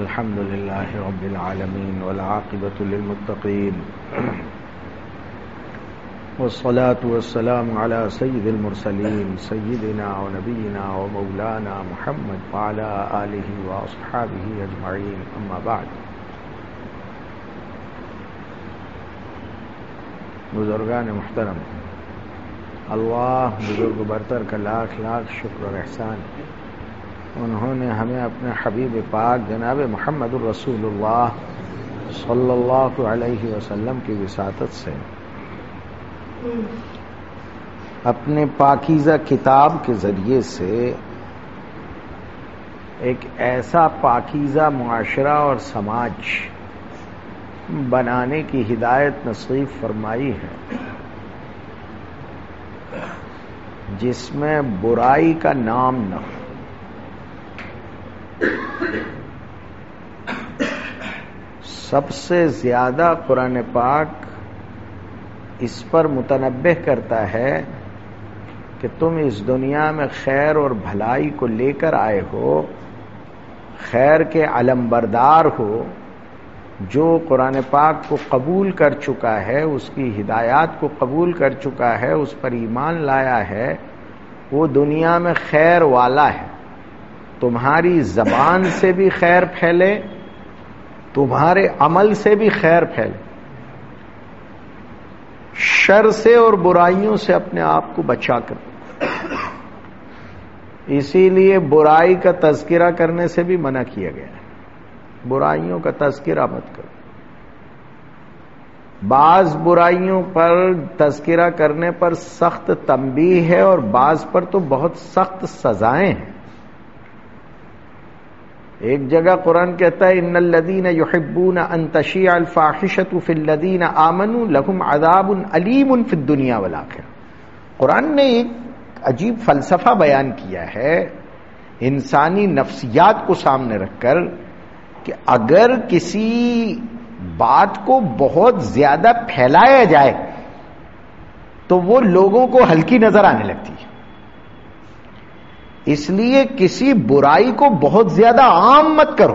الحمد لله رب العالمين والعاقبة للمتقين والصلاة والسلام على سيد المرسلين سيدنا ونبينا ومولانا محمد وعلى آله وأصحابه أجمعين أما بعد. بزرگان محترم، اللہ بزرگ برتر کا لاکھ لاکھ شکر اور احسان. انہوں نے ہمیں اپنے حبیب پاک جناب محمد الرسول اللہ صلی اللہ علیہ وسلم کی وساطت سے اپنے پاکیزہ کتاب کے ذریعے سے ایک ایسا پاکیزہ معاشرہ اور سماج بنانے کی ہدایت نصیب فرمائی ہے جس میں برائی کا نام نہ ہو. سب سے زیادہ قرآن پاک اس پر متنبہ کرتا ہے کہ تم اس دنیا میں خیر اور بھلائی کو لے کر آئے ہو، خیر کے علمبردار ہو. جو قرآن پاک کو قبول کر چکا ہے، اس کی ہدایات کو قبول کر چکا ہے، اس پر ایمان لایا ہے، وہ دنیا میں خیر والا ہے. تمہاری زبان سے بھی خیر پھیلے، تمہارے عمل سے بھی خیر پھیلے. شر سے اور برائیوں سے اپنے آپ کو بچا کر. اسی لیے برائی کا تذکرہ کرنے سے بھی منع کیا گیا ہے. برائیوں کا تذکرہ مت کرو. بعض برائیوں پر تذکرہ کرنے پر سخت تنبیہ ہے اور بعض پر تو بہت سخت سزائیں ہیں. ایک جگہ قرآن کہتا ہے ان الذین یحبون ان تشیع الفاحشۃ فی الذین آمنوا لهم عذاب علیم فی الدنیا والآخرہ. قرآن نے ایک عجیب فلسفہ بیان کیا ہے انسانی نفسیات کو سامنے رکھ کر کہ اگر کسی بات کو بہت زیادہ پھیلایا جائے تو وہ لوگوں کو ہلکی نظر آنے لگتی ہے. اس لیے کسی برائی کو بہت زیادہ عام مت کرو.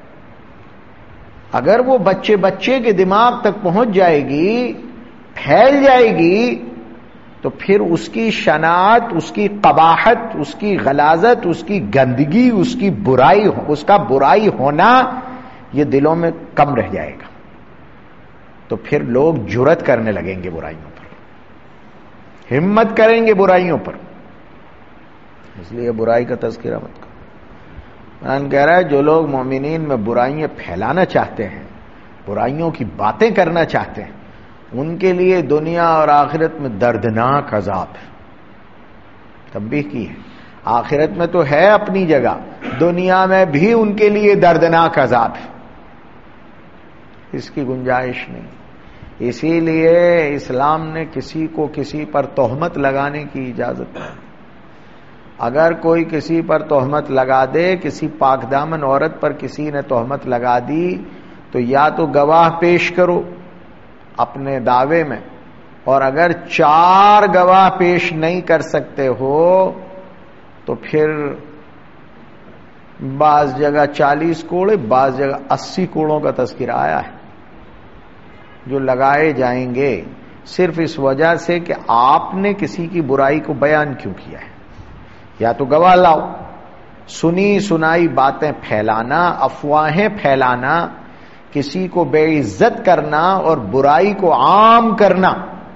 اگر وہ بچے کے دماغ تک پہنچ جائے گی، پھیل جائے گی، تو پھر اس کی شناعت، اس کی قباحت، اس کی غلاظت، اس کی گندگی، اس کی برائی، اس کا برائی ہونا یہ دلوں میں کم رہ جائے گا. تو پھر لوگ جرأت کرنے لگیں گے برائیوں پر، ہمت کریں گے برائیوں پر. اس لیے برائی کا تذکرہ مت کرو. قرآن کہہ رہا ہے جو لوگ مومنین میں برائیاں پھیلانا چاہتے ہیں، برائیوں کی باتیں کرنا چاہتے ہیں، ان کے لیے دنیا اور آخرت میں دردناک عذاب ہے. تنبیہ کی ہے. آخرت میں تو ہے اپنی جگہ، دنیا میں بھی ان کے لیے دردناک عذاب ہے. اس کی گنجائش نہیں. اسی لیے اسلام نے کسی کو کسی پر تہمت لگانے کی اجازت نہیں. اگر کوئی کسی پر تہمت لگا دے، کسی پاک دامن عورت پر کسی نے تہمت لگا دی، تو یا تو گواہ پیش کرو اپنے دعوے میں، اور اگر 4 گواہ پیش نہیں کر سکتے ہو تو پھر بعض جگہ 40 کوڑے، بعض جگہ 80 کوڑوں کا تذکرہ آیا ہے جو لگائے جائیں گے صرف اس وجہ سے کہ آپ نے کسی کی برائی کو بیان کیوں کیا ہے. یا تو گواہ لاؤ. سنی سنائی باتیں پھیلانا، افواہیں پھیلانا، کسی کو بے عزت کرنا اور برائی کو عام کرنا،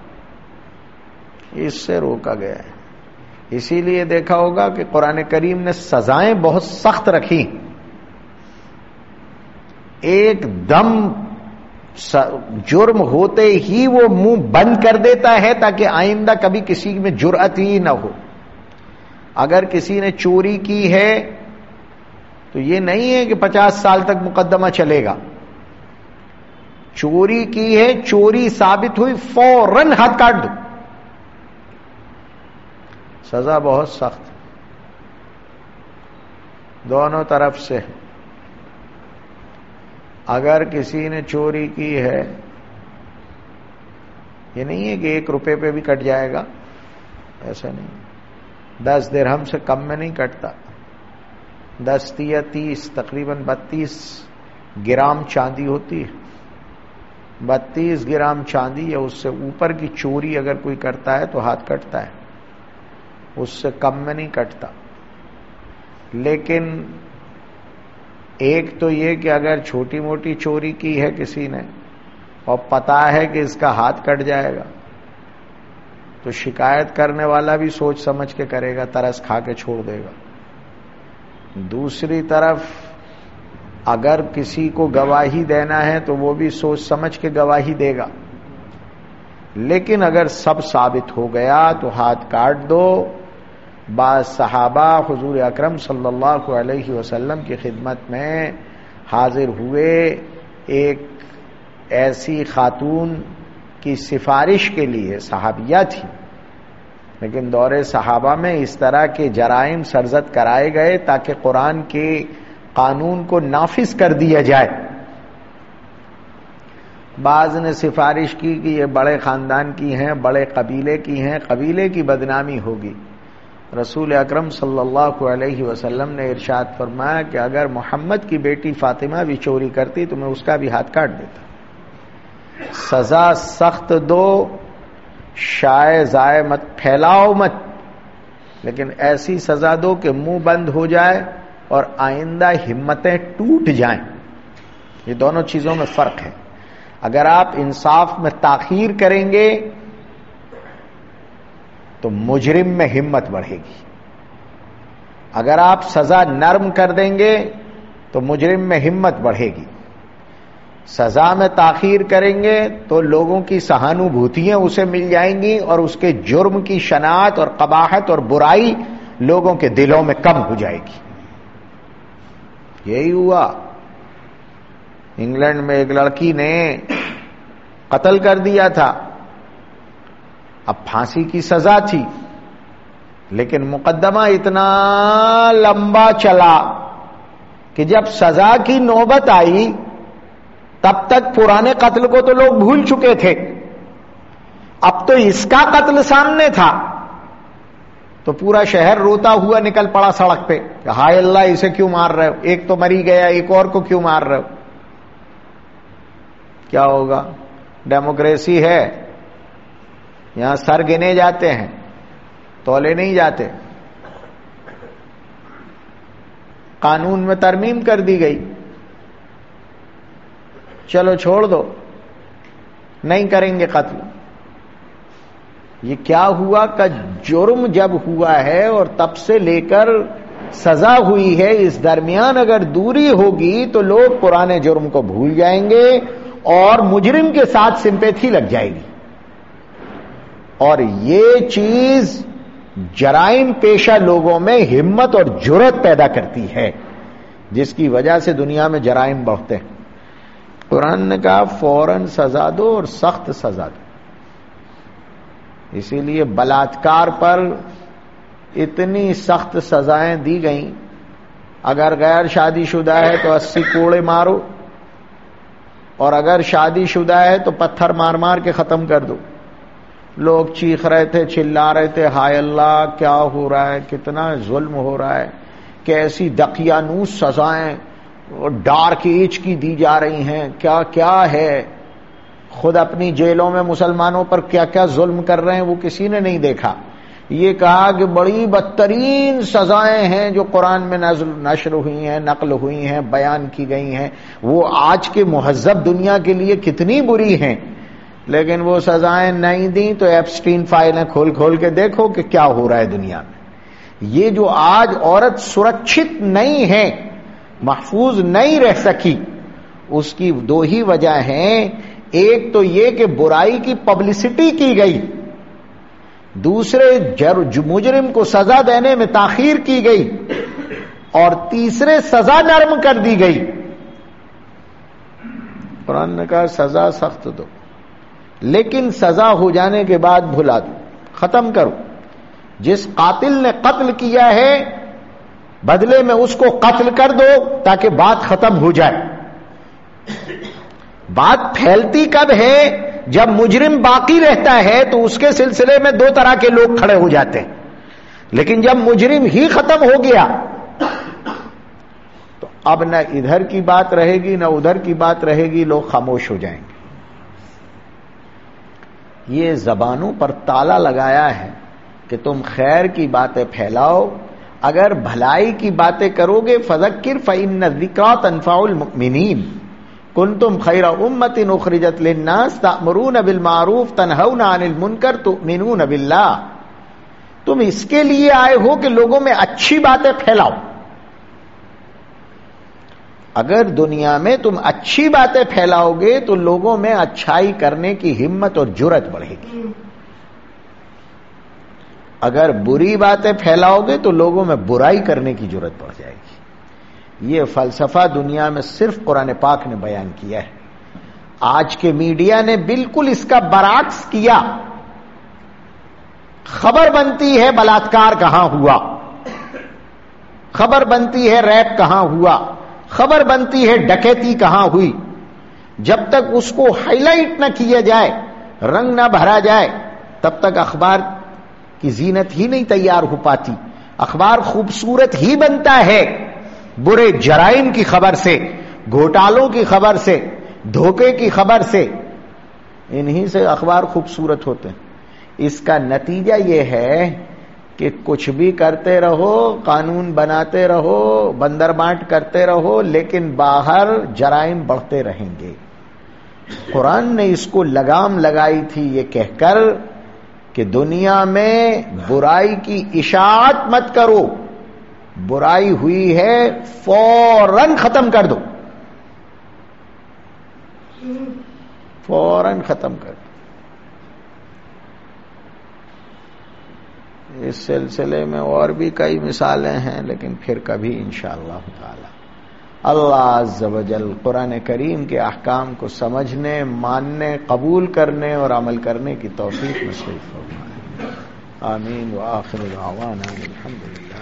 اس سے روکا گیا ہے. اسی لیے دیکھا ہوگا کہ قرآن کریم نے سزائیں بہت سخت رکھی. ایک دم جرم ہوتے ہی وہ منہ بند کر دیتا ہے تاکہ آئندہ کبھی کسی میں جرأت ہی نہ ہو. اگر کسی نے چوری کی ہے تو یہ نہیں ہے کہ 50 سال تک مقدمہ چلے گا. چوری کی ہے، چوری ثابت ہوئی، فوراً ہاتھ کاٹ دو. سزا بہت سخت دونوں طرف سے. اگر کسی نے چوری کی ہے، یہ نہیں ہے کہ 1 روپے پہ بھی کٹ جائے گا، ایسا نہیں. 10 درہم سے کم میں نہیں کٹتا. 10 یا 30 تقریباً 32 گرام چاندی ہوتی ہے، 32 گرام چاندی یا اس سے اوپر کی چوری اگر کوئی کرتا ہے تو ہاتھ کٹتا ہے، اس سے کم میں نہیں کٹتا۔ لیکن ایک تو یہ کہ اگر چھوٹی موٹی چوری کی ہے کسی نے اور پتا ہے کہ اس کا ہاتھ کٹ جائے گا تو شکایت کرنے والا بھی سوچ سمجھ کے کرے گا، ترس کھا کے چھوڑ دے گا۔ دوسری طرف اگر کسی کو گواہی دینا ہے تو وہ بھی سوچ سمجھ کے گواہی دے گا، لیکن اگر سب ثابت ہو گیا تو ہاتھ کاٹ دو۔ بعض صحابہ حضور اکرم صلی اللہ علیہ وسلم کی خدمت میں حاضر ہوئے، ایک ایسی خاتون کی سفارش کے لیے، صحابیہ تھی لیکن دور صحابہ میں اس طرح کے جرائم سرزد کرائے گئے تاکہ قرآن کے قانون کو نافذ کر دیا جائے۔ بعض نے سفارش کی کہ یہ بڑے خاندان کی ہیں، بڑے قبیلے کی ہیں، قبیلے کی بدنامی ہوگی۔ رسول اکرم صلی اللہ علیہ وسلم نے ارشاد فرمایا کہ اگر محمد کی بیٹی فاطمہ بھی چوری کرتی تو میں اس کا بھی ہاتھ کاٹ دیتا۔ سزا سخت دو، شائع ضائع مت پھیلاؤ مت، لیکن ایسی سزا دو کہ منہ بند ہو جائے اور آئندہ ہمتیں ٹوٹ جائیں۔ یہ دونوں چیزوں میں فرق ہے۔ اگر آپ انصاف میں تاخیر کریں گے تو مجرم میں ہمت بڑھے گی، اگر آپ سزا نرم کر دیں گے تو مجرم میں ہمت بڑھے گی۔ سزا میں تاخیر کریں گے تو لوگوں کی سہانوبھوتیاں اسے مل جائیں گی اور اس کے جرم کی شناعت اور قباحت اور برائی لوگوں کے دلوں میں کم ہو جائے گی۔ یہی ہوا۔ انگلینڈ میں ایک لڑکی نے قتل کر دیا تھا، اب پھانسی کی سزا تھی، لیکن مقدمہ اتنا لمبا چلا کہ جب سزا کی نوبت آئی تب تک پرانے قتل کو تو لوگ بھول چکے تھے، اب تو اس کا قتل سامنے تھا تو پورا شہر روتا ہوا نکل پڑا سڑک پہ کہ ہائے اللہ اسے کیوں مار رہے ہو، ایک تو مری گیا ایک اور کو کیوں مار رہے ہو۔ کیا ہوگا؟ ڈیموکریسی ہے، یہاں سر گنے جاتے ہیں، تولے نہیں جاتے۔ قانون میں ترمیم کر دی گئی، چلو چھوڑ دو، نہیں کریں گے قتل۔ یہ کیا ہوا کہ جرم جب ہوا ہے اور تب سے لے کر سزا ہوئی ہے، اس درمیان اگر دوری ہوگی تو لوگ پرانے جرم کو بھول جائیں گے اور مجرم کے ساتھ سمپیتھی لگ جائے گی، اور یہ چیز جرائم پیشہ لوگوں میں ہمت اور جرأت پیدا کرتی ہے، جس کی وجہ سے دنیا میں جرائم بڑھتے ہیں۔ قرآن نے کہا فوراً سزا دو اور سخت سزا دو۔ اسی لیے بلاತ್کار پر اتنی سخت سزائیں دی گئیں، اگر غیر شادی شدہ ہے تو 80 کوڑے مارو، اور اگر شادی شدہ ہے تو پتھر مار مار کے ختم کر دو۔ لوگ چیخ رہے تھے، چلا رہے تھے، ہائے اللہ کیا ہو رہا ہے، کتنا ظلم ہو رہا ہے، کیسی دقیانوس سزائیں اور ڈارک ایج کی دی جا رہی ہیں، کیا کیا ہے۔ خود اپنی جیلوں میں مسلمانوں پر کیا کیا ظلم کر رہے ہیں وہ کسی نے نہیں دیکھا۔ یہ کہا کہ بڑی بدترین سزائیں ہیں جو قرآن میں نشر ہوئی ہیں، نقل ہوئی ہیں، بیان کی گئی ہیں، وہ آج کے مہذب دنیا کے لیے کتنی بری ہیں، لیکن وہ سزائیں نہیں دیں تو ایپسٹین فائلیں کھول کھول کے دیکھو کہ کیا ہو رہا ہے دنیا میں۔ یہ جو آج عورت سرکشت نہیں ہے، محفوظ نہیں رہ سکی، اس کی دو ہی وجہ ہیں۔ ایک تو یہ کہ برائی کی پبلسٹی کی گئی، دوسرے مجرم کو سزا دینے میں تاخیر کی گئی، اور تیسرے سزا نرم کر دی گئی۔ قرآن نے کہا سزا سخت دو، لیکن سزا ہو جانے کے بعد بھلا دو، ختم کرو۔ جس قاتل نے قتل کیا ہے بدلے میں اس کو قتل کر دو تاکہ بات ختم ہو جائے۔ بات پھیلتی کب ہے؟ جب مجرم باقی رہتا ہے تو اس کے سلسلے میں دو طرح کے لوگ کھڑے ہو جاتے ہیں، لیکن جب مجرم ہی ختم ہو گیا تو اب نہ ادھر کی بات رہے گی نہ ادھر کی بات رہے گی، لوگ خاموش ہو جائیں گے۔ یہ زبانوں پر تالا لگایا ہے کہ تم خیر کی باتیں پھیلاؤ، اگر بھلائی کی باتیں کرو گے فذکر فإن الذکریٰ تنفع المؤمنین کنتم خیر امۃ اخرجت للناس تأمرون بالمعروف تنہون عن المنکر تؤمنون باللہ، تم اس کے لیے آئے ہو کہ لوگوں میں اچھی باتیں پھیلاؤ۔ اگر دنیا میں تم اچھی باتیں پھیلاؤ گے تو لوگوں میں اچھائی کرنے کی ہمت اور جرأت بڑھے گی، اگر بری باتیں پھیلاؤ گے تو لوگوں میں برائی کرنے کی جرأت بڑھ جائے گی۔ یہ فلسفہ دنیا میں صرف قرآن پاک نے بیان کیا ہے، آج کے میڈیا نے بالکل اس کا برعکس کیا۔ خبر بنتی ہے بلاತ್کار کہاں ہوا، خبر بنتی ہے ریپ کہاں ہوا، خبر بنتی ہے ڈکیتی کہاں ہوئی، جب تک اس کو ہائی لائٹ نہ کیا جائے، رنگ نہ بھرا جائے، تب تک اخبار کی زینت ہی نہیں تیار ہو پاتی۔ اخبار خوبصورت ہی بنتا ہے برے جرائم کی خبر سے، گھوٹالوں کی خبر سے، دھوکے کی خبر سے، انہی سے اخبار خوبصورت ہوتے ہیں۔ اس کا نتیجہ یہ ہے کہ کچھ بھی کرتے رہو، قانون بناتے رہو، بندر بانٹ کرتے رہو، لیکن باہر جرائم بڑھتے رہیں گے۔ قرآن نے اس کو لگام لگائی تھی یہ کہہ کر کہ دنیا میں برائی کی اشاعت مت کرو، برائی ہوئی ہے فوراً ختم کر دو، فوراً ختم کر دو۔ اس سلسلے میں اور بھی کئی مثالیں ہیں، لیکن پھر کبھی انشاءاللہ تعالی۔ اللہ عز و جل قرآن کریم کے احکام کو سمجھنے، ماننے، قبول کرنے اور عمل کرنے کی توفیق نصیب فرمائے۔ آمین وآخر دعوانا الحمدللہ۔